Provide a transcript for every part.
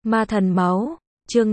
Ma thần máu, chương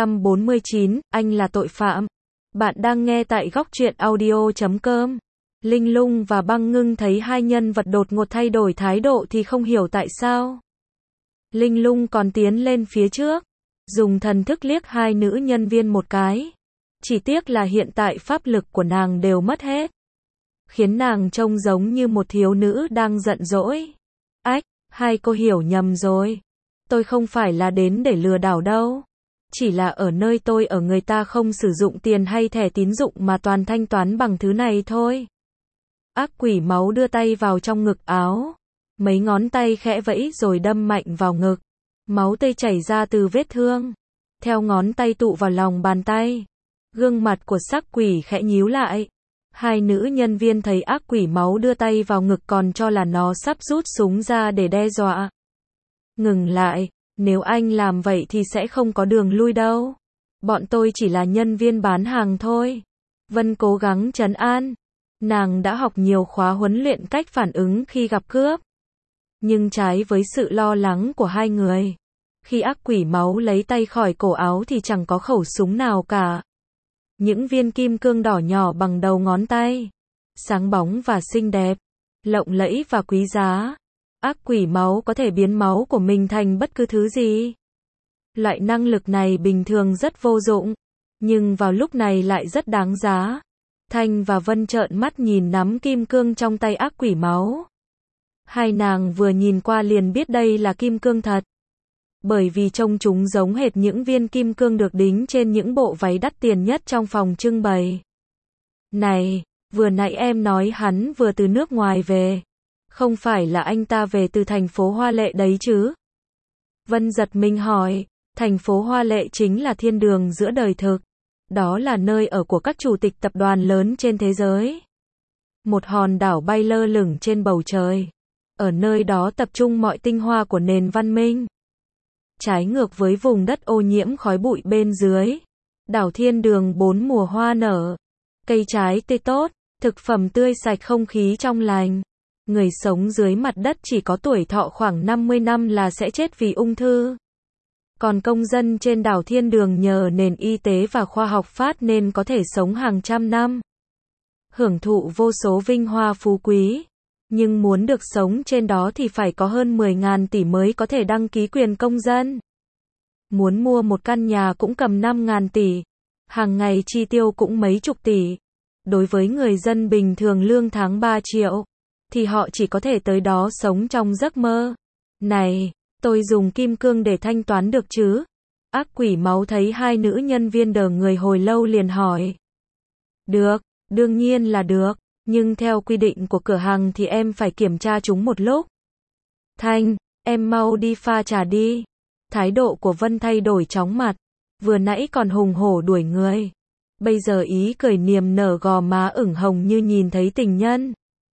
549, anh là tội phạm. Bạn đang nghe tại góc truyện audio.com. Linh Lung và Băng Ngưng thấy hai nhân vật đột ngột thay đổi thái độ thì không hiểu tại sao. Linh Lung còn tiến lên phía trước, dùng thần thức liếc hai nữ nhân viên một cái. Chỉ tiếc là hiện tại pháp lực của nàng đều mất hết, khiến nàng trông giống như một thiếu nữ đang giận dỗi. Ách, hai cô hiểu nhầm rồi. Tôi không phải là đến để lừa đảo đâu. Chỉ là ở nơi tôi ở người ta không sử dụng tiền hay thẻ tín dụng mà toàn thanh toán bằng thứ này thôi. Ác quỷ máu đưa tay vào trong ngực áo. Mấy ngón tay khẽ vẫy rồi đâm mạnh vào ngực. Máu tươi chảy ra từ vết thương. Theo ngón tay tụ vào lòng bàn tay. Gương mặt của sắc quỷ khẽ nhíu lại. Hai nữ nhân viên thấy ác quỷ máu đưa tay vào ngực còn cho là nó sắp rút súng ra để đe dọa. Ngừng lại, nếu anh làm vậy thì sẽ không có đường lui đâu. Bọn tôi chỉ là nhân viên bán hàng thôi. Vân cố gắng trấn an. Nàng đã học nhiều khóa huấn luyện cách phản ứng khi gặp cướp. Nhưng trái với sự lo lắng của hai người, khi ác quỷ máu lấy tay khỏi cổ áo thì chẳng có khẩu súng nào cả. Những viên kim cương đỏ nhỏ bằng đầu ngón tay, sáng bóng và xinh đẹp, lộng lẫy và quý giá. Ác quỷ máu có thể biến máu của mình thành bất cứ thứ gì. Loại năng lực này bình thường rất vô dụng, nhưng vào lúc này lại rất đáng giá. Thanh và Vân trợn mắt nhìn nắm kim cương trong tay ác quỷ máu. Hai nàng vừa nhìn qua liền biết đây là kim cương thật. Bởi vì trông chúng giống hệt những viên kim cương được đính trên những bộ váy đắt tiền nhất trong phòng trưng bày. Này, vừa nãy em nói hắn vừa từ nước ngoài về. Không phải là anh ta về từ thành phố Hoa Lệ đấy chứ? Vân giật mình hỏi, thành phố Hoa Lệ chính là thiên đường giữa đời thực. Đó là nơi ở của các chủ tịch tập đoàn lớn trên thế giới. Một hòn đảo bay lơ lửng trên bầu trời. Ở nơi đó tập trung mọi tinh hoa của nền văn minh. Trái ngược với vùng đất ô nhiễm khói bụi bên dưới. Đảo thiên đường bốn mùa hoa nở. Cây trái tươi tốt, thực phẩm tươi sạch, không khí trong lành. Người sống dưới mặt đất chỉ có tuổi thọ khoảng 50 năm là sẽ chết vì ung thư. Còn công dân trên đảo thiên đường nhờ nền y tế và khoa học phát nên có thể sống hàng trăm năm. Hưởng thụ vô số vinh hoa phú quý. Nhưng muốn được sống trên đó thì phải có hơn 10.000 tỷ mới có thể đăng ký quyền công dân. Muốn mua một căn nhà cũng cầm 5.000 tỷ. Hàng ngày chi tiêu cũng mấy chục tỷ. Đối với người dân bình thường lương tháng 3 triệu. Thì họ chỉ có thể tới đó sống trong giấc mơ. Này, tôi dùng kim cương để thanh toán được chứ? Ác quỷ máu thấy hai nữ nhân viên đờ người hồi lâu liền hỏi. Được, đương nhiên là được. Nhưng theo quy định của cửa hàng thì em phải kiểm tra chúng một lúc. Thanh, em mau đi pha trà đi. Thái độ của Vân thay đổi chóng mặt. Vừa nãy còn hùng hổ đuổi người. Bây giờ ý cười niềm nở, gò má ửng hồng như nhìn thấy tình nhân.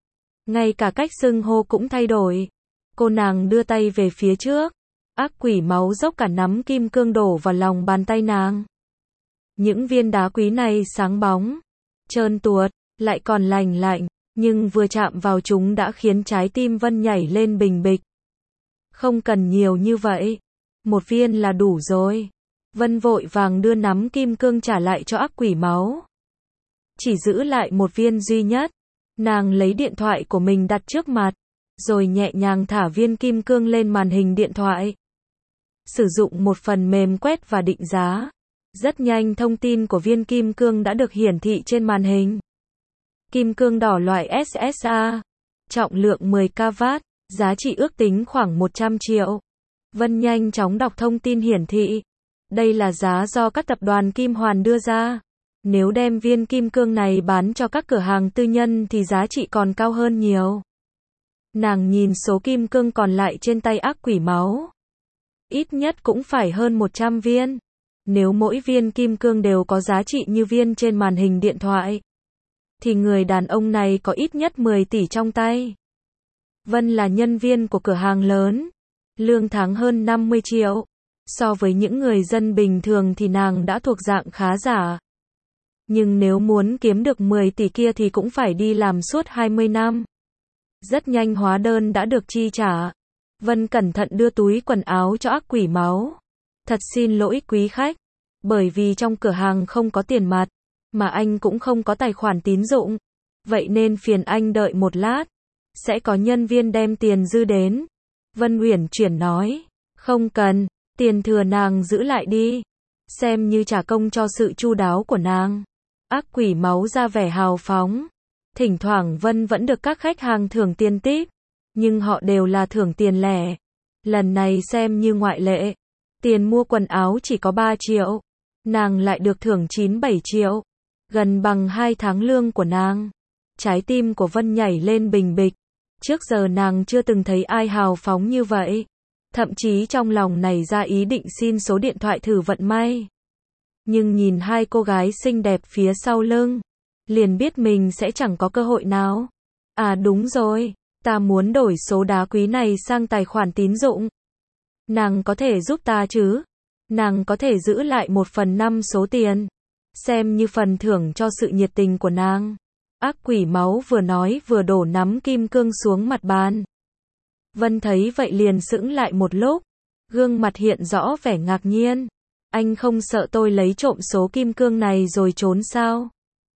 Ngay cả cách xưng hô cũng thay đổi. Cô nàng đưa tay về phía trước. Ác quỷ máu dốc cả nắm kim cương đổ vào lòng bàn tay nàng. Những viên đá quý này sáng bóng, trơn tuột, lại còn lành lạnh, nhưng vừa chạm vào chúng đã khiến trái tim Vân nhảy lên bình bịch. Không cần nhiều như vậy. Một viên là đủ rồi. Vân vội vàng đưa nắm kim cương trả lại cho ác quỷ máu. Chỉ giữ lại một viên duy nhất. Nàng lấy điện thoại của mình đặt trước mặt, rồi nhẹ nhàng thả viên kim cương lên màn hình điện thoại. Sử dụng một phần mềm quét và định giá. Rất nhanh thông tin của viên kim cương đã được hiển thị trên màn hình. Kim cương đỏ loại SSA, trọng lượng 10kW, giá trị ước tính khoảng 100 triệu. Vân nhanh chóng đọc thông tin hiển thị. Đây là giá do các tập đoàn kim hoàn đưa ra. Nếu đem viên kim cương này bán cho các cửa hàng tư nhân thì giá trị còn cao hơn nhiều. Nàng nhìn số kim cương còn lại trên tay ác quỷ máu. Ít nhất cũng phải hơn 100 viên. Nếu mỗi viên kim cương đều có giá trị như viên trên màn hình điện thoại, thì người đàn ông này có ít nhất 10 tỷ trong tay. Vân là nhân viên của cửa hàng lớn. Lương tháng hơn 50 triệu. So với những người dân bình thường thì nàng đã thuộc dạng khá giả. Nhưng nếu muốn kiếm được 10 tỷ kia thì cũng phải đi làm suốt 20 năm. Rất nhanh hóa đơn đã được chi trả. Vân cẩn thận đưa túi quần áo cho ác quỷ máu. Thật xin lỗi quý khách, bởi vì trong cửa hàng không có tiền mặt, mà anh cũng không có tài khoản tín dụng. Vậy nên phiền anh đợi một lát, sẽ có nhân viên đem tiền dư đến. Vân Uyển Chuyển nói, không cần, tiền thừa nàng giữ lại đi, xem như trả công cho sự chu đáo của nàng. Ác quỷ máu ra vẻ hào phóng. Thỉnh thoảng Vân vẫn được các khách hàng thưởng tiền tip, nhưng họ đều là thưởng tiền lẻ. Lần này xem như ngoại lệ. Tiền mua quần áo chỉ có 3 triệu, nàng lại được thưởng 9-7 triệu, gần bằng 2 tháng lương của nàng. Trái tim của Vân nhảy lên bình bịch. Trước giờ nàng chưa từng thấy ai hào phóng như vậy. Thậm chí trong lòng nảy ra ý định xin số điện thoại thử vận may. Nhưng nhìn hai cô gái xinh đẹp phía sau lưng, liền biết mình sẽ chẳng có cơ hội nào. À đúng rồi, ta muốn đổi số đá quý này sang tài khoản tín dụng. Nàng có thể giúp ta chứ? Nàng có thể giữ lại 1/5 số tiền, xem như phần thưởng cho sự nhiệt tình của nàng. Ác quỷ máu vừa nói vừa đổ nắm kim cương xuống mặt bàn. Vân thấy vậy liền sững lại một lúc, gương mặt hiện rõ vẻ ngạc nhiên. Anh không sợ tôi lấy trộm số kim cương này rồi trốn sao?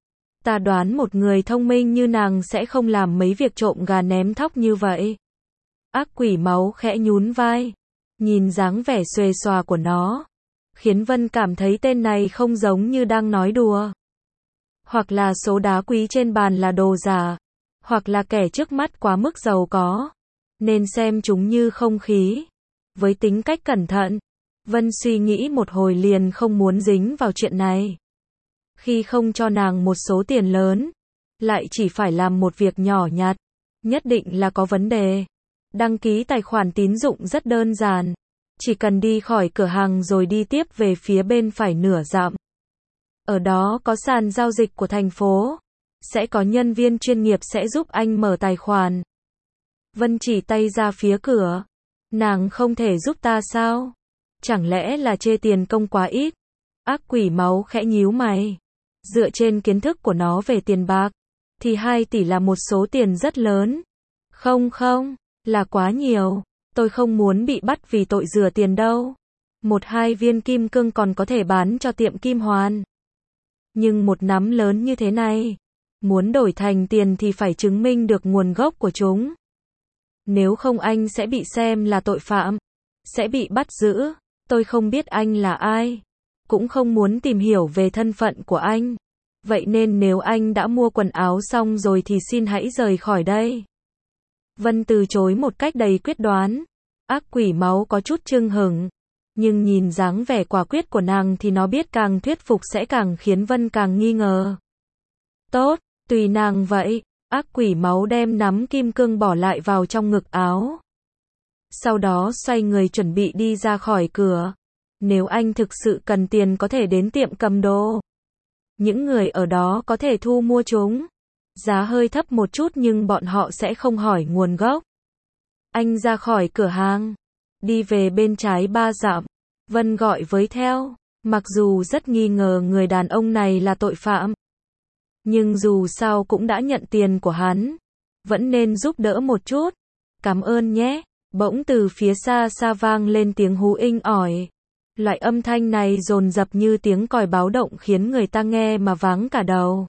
Ta đoán một người thông minh như nàng sẽ không làm mấy việc trộm gà ném thóc như vậy. Ác quỷ máu khẽ nhún vai, nhìn dáng vẻ xuề xòa của nó, khiến Vân cảm thấy tên này không giống như đang nói đùa. Hoặc là số đá quý trên bàn là đồ giả, hoặc là kẻ trước mắt quá mức giàu có, nên xem chúng như không khí. Với tính cách cẩn thận, Vân suy nghĩ một hồi liền không muốn dính vào chuyện này. Khi không cho nàng một số tiền lớn, lại chỉ phải làm một việc nhỏ nhặt, nhất định là có vấn đề. Đăng ký tài khoản tín dụng rất đơn giản, chỉ cần đi khỏi cửa hàng rồi đi tiếp về phía bên phải nửa dặm. Ở đó có sàn giao dịch của thành phố, sẽ có nhân viên chuyên nghiệp sẽ giúp anh mở tài khoản. Vân chỉ tay ra phía cửa, nàng không thể giúp ta sao? Chẳng lẽ là chê tiền công quá ít? Ác quỷ máu khẽ nhíu mày. Dựa trên kiến thức của nó về tiền bạc, thì 2 tỷ là một số tiền rất lớn. Không, là quá nhiều. Tôi không muốn bị bắt vì tội rửa tiền đâu. 1-2 viên kim cương còn có thể bán cho tiệm kim hoàn. Nhưng một nắm lớn như thế này, muốn đổi thành tiền thì phải chứng minh được nguồn gốc của chúng. Nếu không anh sẽ bị xem là tội phạm, sẽ bị bắt giữ. Tôi không biết anh là ai, cũng không muốn tìm hiểu về thân phận của anh. Vậy nên nếu anh đã mua quần áo xong rồi thì xin hãy rời khỏi đây. Vân từ chối một cách đầy quyết đoán. Ác quỷ máu có chút chưng hửng, nhưng nhìn dáng vẻ quả quyết của nàng thì nó biết càng thuyết phục sẽ càng khiến Vân càng nghi ngờ. Tốt, tùy nàng vậy. Ác quỷ máu đem nắm kim cương bỏ lại vào trong ngực áo. Sau đó xoay người chuẩn bị đi ra khỏi cửa. Nếu anh thực sự cần tiền có thể đến tiệm cầm đồ. Những người ở đó có thể thu mua chúng. Giá hơi thấp một chút nhưng bọn họ sẽ không hỏi nguồn gốc. Anh ra khỏi cửa hàng, đi về bên trái 3 dặm. Vân gọi với theo. Mặc dù rất nghi ngờ người đàn ông này là tội phạm, nhưng dù sao cũng đã nhận tiền của hắn, vẫn nên giúp đỡ một chút. Cảm ơn nhé. Bỗng từ phía xa xa vang lên tiếng hú inh ỏi. Loại âm thanh này dồn dập như tiếng còi báo động khiến người ta nghe mà váng cả đầu.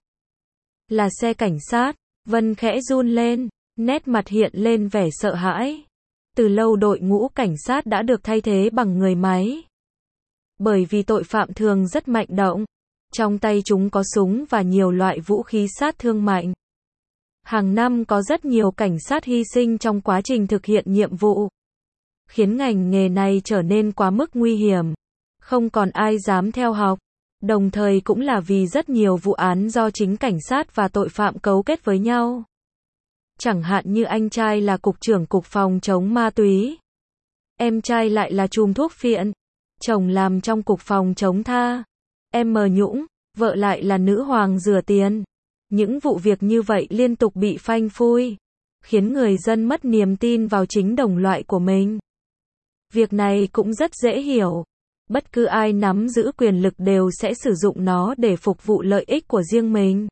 Là xe cảnh sát. Vân khẽ run lên, nét mặt hiện lên vẻ sợ hãi. Từ lâu đội ngũ cảnh sát đã được thay thế bằng người máy. Bởi vì tội phạm thường rất mạnh động. Trong tay chúng có súng và nhiều loại vũ khí sát thương mạnh. Hàng năm có rất nhiều cảnh sát hy sinh trong quá trình thực hiện nhiệm vụ, khiến ngành nghề này trở nên quá mức nguy hiểm. Không còn ai dám theo học. Đồng thời cũng là vì rất nhiều vụ án do chính cảnh sát và tội phạm cấu kết với nhau. Chẳng hạn như anh trai là cục trưởng cục phòng chống ma túy, em trai lại là trùm thuốc phiện, chồng làm trong cục phòng chống tha, em mờ nhũng, vợ lại là nữ hoàng rửa tiền. Những vụ việc như vậy liên tục bị phanh phui, khiến người dân mất niềm tin vào chính đồng loại của mình. Việc này cũng rất dễ hiểu. Bất cứ ai nắm giữ quyền lực đều sẽ sử dụng nó để phục vụ lợi ích của riêng mình.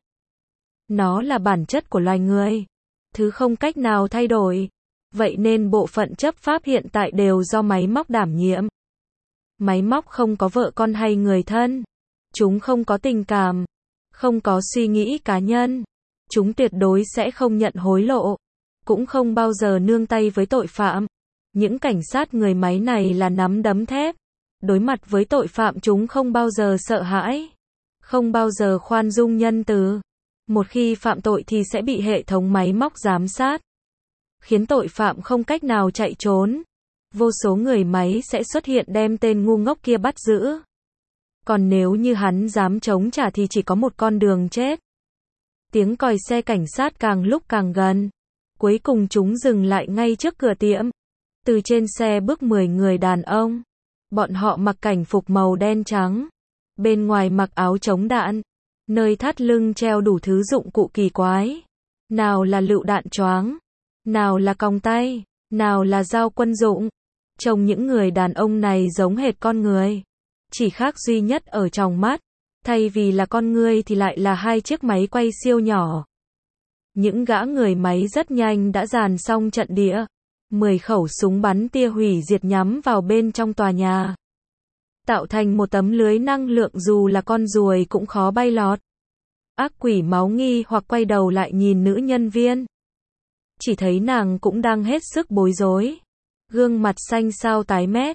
Nó là bản chất của loài người, thứ không cách nào thay đổi. Vậy nên bộ phận chấp pháp hiện tại đều do máy móc đảm nhiệm. Máy móc không có vợ con hay người thân. Chúng không có tình cảm, không có suy nghĩ cá nhân. Chúng tuyệt đối sẽ không nhận hối lộ, cũng không bao giờ nương tay với tội phạm. Những cảnh sát người máy này là nắm đấm thép. Đối mặt với tội phạm chúng không bao giờ sợ hãi, không bao giờ khoan dung nhân từ. Một khi phạm tội thì sẽ bị hệ thống máy móc giám sát, khiến tội phạm không cách nào chạy trốn. Vô số người máy sẽ xuất hiện đem tên ngu ngốc kia bắt giữ. Còn nếu như hắn dám chống trả thì chỉ có một con đường chết. Tiếng còi xe cảnh sát càng lúc càng gần. Cuối cùng chúng dừng lại ngay trước cửa tiệm. Từ trên xe bước 10 người đàn ông. Bọn họ mặc cảnh phục màu đen trắng. Bên ngoài mặc áo chống đạn. Nơi thắt lưng treo đủ thứ dụng cụ kỳ quái. Nào là lựu đạn choáng, nào là còng tay, nào là dao quân dụng. Trông những người đàn ông này giống hệt con người. Chỉ khác duy nhất ở trong mắt. Thay vì là con người thì lại là hai chiếc máy quay siêu nhỏ. Những gã người máy rất nhanh đã dàn xong trận địa. 10 khẩu súng bắn tia hủy diệt nhắm vào bên trong tòa nhà. Tạo thành một tấm lưới năng lượng dù là con ruồi cũng khó bay lọt. Ác quỷ máu nghi hoặc quay đầu lại nhìn nữ nhân viên. Chỉ thấy nàng cũng đang hết sức bối rối. Gương mặt xanh xao tái mét.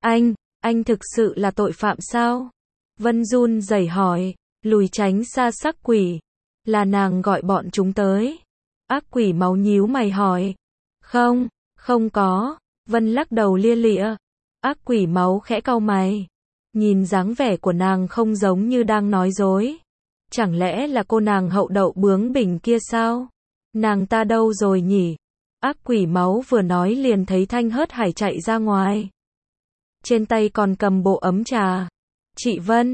Anh thực sự là tội phạm sao? Vân run rẩy hỏi, lùi tránh xa sắc quỷ. Là nàng gọi bọn chúng tới. Ác quỷ máu nhíu mày hỏi. Không có. Vân lắc đầu lia lịa. Ác quỷ máu khẽ cau mày. Nhìn dáng vẻ của nàng không giống như đang nói dối. Chẳng lẽ là cô nàng hậu đậu bướng bỉnh kia sao? Nàng ta đâu rồi nhỉ? Ác quỷ máu vừa nói liền thấy Thanh hớt hải chạy ra ngoài. Trên tay còn cầm bộ ấm trà. Chị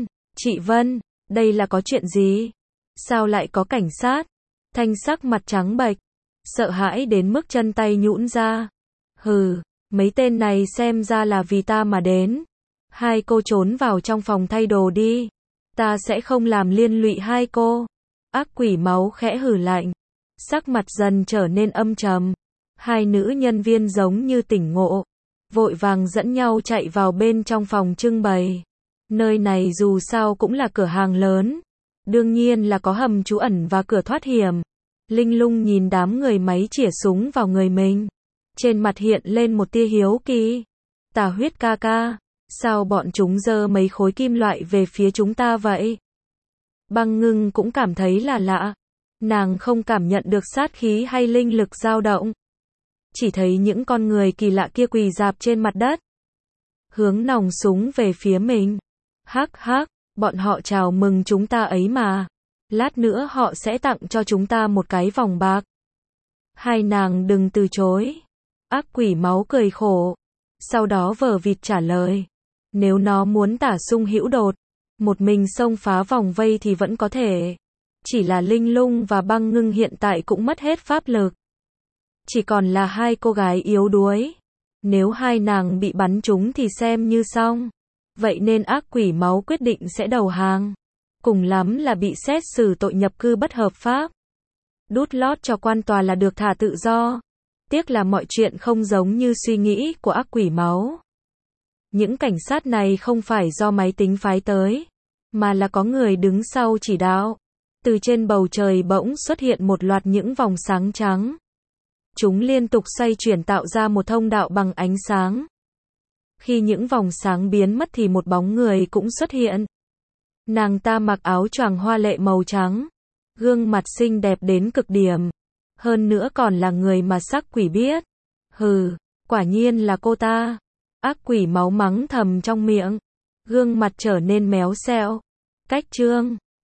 Vân, đây là có chuyện gì? Sao lại có cảnh sát? Thanh sắc mặt trắng bệch, sợ hãi đến mức chân tay nhũn ra. Hừ, mấy tên này xem ra là vì ta mà đến. Hai cô trốn vào trong phòng thay đồ đi. Ta sẽ không làm liên lụy hai cô. Ác quỷ máu khẽ hừ lạnh. Sắc mặt dần trở nên âm trầm. Hai nữ nhân viên giống như tỉnh ngộ. Vội vàng dẫn nhau chạy vào bên trong phòng trưng bày. Nơi này dù sao cũng là cửa hàng lớn. Đương nhiên là có hầm trú ẩn và cửa thoát hiểm. Linh Lung nhìn đám người máy chĩa súng vào người mình. Trên mặt hiện lên một tia hiếu kỳ. Tà huyết ca ca. Sao bọn chúng giơ mấy khối kim loại về phía chúng ta vậy? Băng Ngưng cũng cảm thấy là lạ. Nàng không cảm nhận được sát khí hay linh lực dao động. Chỉ thấy những con người kỳ lạ kia quỳ rạp trên mặt đất. Hướng nòng súng về phía mình. Hắc, bọn họ chào mừng chúng ta ấy mà. Lát nữa họ sẽ tặng cho chúng ta một cái vòng bạc. Hai nàng đừng từ chối. Ác quỷ máu cười khổ. Sau đó vờ vịt trả lời. Nếu nó muốn tả sung hữu đột, một mình xông phá vòng vây thì vẫn có thể. Chỉ là Linh Lung và Băng Ngưng hiện tại cũng mất hết pháp lực. Chỉ còn là hai cô gái yếu đuối. Nếu hai nàng bị bắn trúng thì xem như xong. Vậy nên ác quỷ máu quyết định sẽ đầu hàng. Cùng lắm là bị xét xử tội nhập cư bất hợp pháp. Đút lót cho quan tòa là được thả tự do. Tiếc là mọi chuyện không giống như suy nghĩ của ác quỷ máu. Những cảnh sát này không phải do máy tính phái tới, mà là có người đứng sau chỉ đạo. Từ trên bầu trời bỗng xuất hiện một loạt những vòng sáng trắng. Chúng liên tục xoay chuyển tạo ra một thông đạo bằng ánh sáng. Khi những vòng sáng biến mất thì một bóng người cũng xuất hiện. Nàng ta mặc áo choàng hoa lệ màu trắng, gương mặt xinh đẹp đến cực điểm. Hơn nữa còn là người mà sắc quỷ biết. Hừ, quả nhiên là cô ta. Ác quỷ máu mắng thầm trong miệng. Gương mặt trở nên méo xẹo. Cách trương.